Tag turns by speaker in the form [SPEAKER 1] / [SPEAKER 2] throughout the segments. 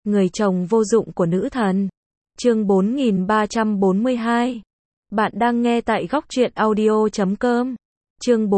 [SPEAKER 1] Người chồng vô dụng của nữ thần. Chương 4342. Bạn đang nghe tại góc truyện audio.com. Chương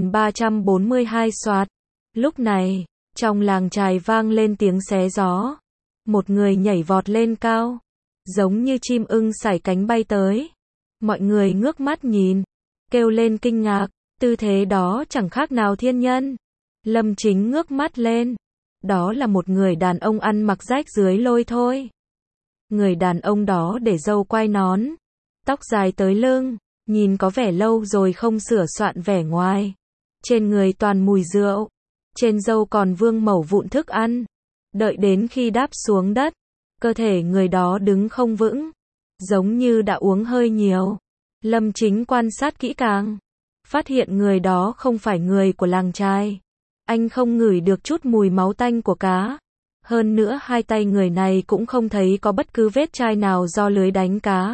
[SPEAKER 1] 4342 soạt. Lúc này, trong làng chài vang lên tiếng xé gió. Một người nhảy vọt lên cao, giống như chim ưng sải cánh bay tới. Mọi người ngước mắt nhìn, kêu lên kinh ngạc, tư thế đó chẳng khác nào thiên nhân. Lâm Chính ngước mắt lên, đó là một người đàn ông ăn mặc rách dưới lôi thôi. Người đàn ông đó để râu quai nón, tóc dài tới lưng, nhìn có vẻ lâu rồi không sửa soạn vẻ ngoài. Trên người toàn mùi rượu, trên râu còn vương mẩu vụn thức ăn. Đợi đến khi đáp xuống đất, cơ thể người đó đứng không vững, giống như đã uống hơi nhiều. Lâm Chính quan sát kỹ càng, phát hiện người đó không phải người của làng chài. Anh không ngửi được chút mùi máu tanh của cá. Hơn nữa hai tay người này cũng không thấy có bất cứ vết chai nào do lưới đánh cá.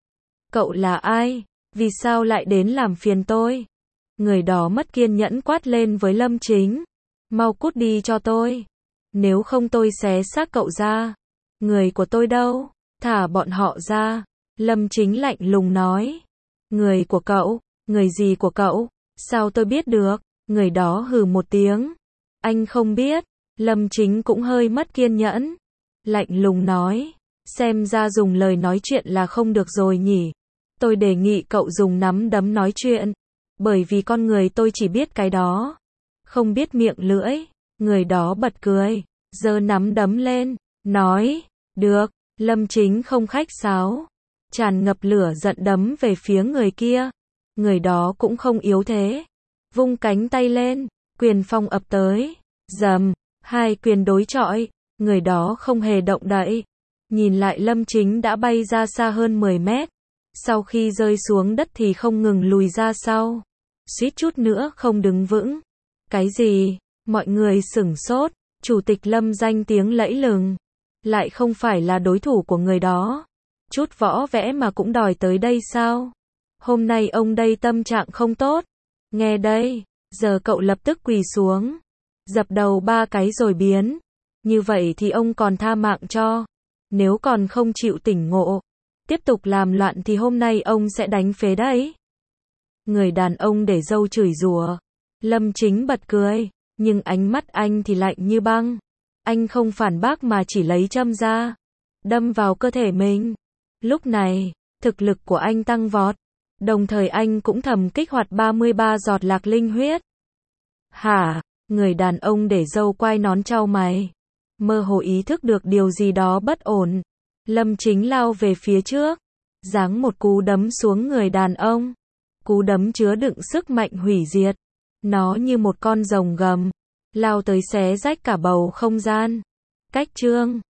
[SPEAKER 1] Cậu là ai? Vì sao lại đến làm phiền tôi? Người đó mất kiên nhẫn quát lên với Lâm Chính. Mau cút đi cho tôi. Nếu không tôi xé xác cậu ra. Người của tôi đâu? Thả bọn họ ra. Lâm Chính lạnh lùng nói. Người của cậu? Người gì của cậu? Sao tôi biết được? Người đó hừ một tiếng. Anh không biết. Lâm Chính cũng hơi mất kiên nhẫn. Lạnh lùng nói. Xem ra dùng lời nói chuyện là không được rồi nhỉ. Tôi đề nghị cậu dùng nắm đấm nói chuyện. Bởi vì con người tôi chỉ biết cái đó. Không biết miệng lưỡi. Người đó bật cười, giơ nắm đấm lên, nói. Được. Lâm Chính không khách sáo, tràn ngập lửa giận đấm về phía người kia. Người đó cũng không yếu thế, vung cánh tay lên, quyền phong ập tới. Rầm, hai quyền đối chọi. Người đó không hề động đậy. Nhìn lại Lâm Chính đã bay ra xa hơn 10 mét. Sau khi rơi xuống đất thì không ngừng lùi ra sau, suýt chút nữa không đứng vững. Cái gì? Mọi người sửng sốt. Chủ tịch Lâm danh tiếng lẫy lừng, lại không phải là đối thủ của người đó. Chút võ vẽ mà cũng đòi tới đây sao? Hôm nay ông đây tâm trạng không tốt. Nghe đây, giờ cậu lập tức quỳ xuống, dập đầu 3 cái rồi biến. Như vậy thì ông còn tha mạng cho. Nếu còn không chịu tỉnh ngộ, tiếp tục làm loạn thì hôm nay ông sẽ đánh phế đấy. Người đàn ông để râu chửi rủa. Lâm Chính bật cười, nhưng ánh mắt anh thì lạnh như băng. Anh không phản bác mà chỉ lấy châm ra, đâm vào cơ thể mình. Lúc này, thực lực của anh tăng vọt, đồng thời anh cũng thầm kích hoạt 33 giọt lạc linh huyết. Hả? Người đàn ông để râu quai nón chau mày, mơ hồ ý thức được điều gì đó bất ổn. Lâm Chính lao về phía trước, giáng một cú đấm xuống người đàn ông. Cú đấm chứa đựng sức mạnh hủy diệt. Nó như một con rồng gầm, lao tới xé rách cả bầu không gian. Cách chương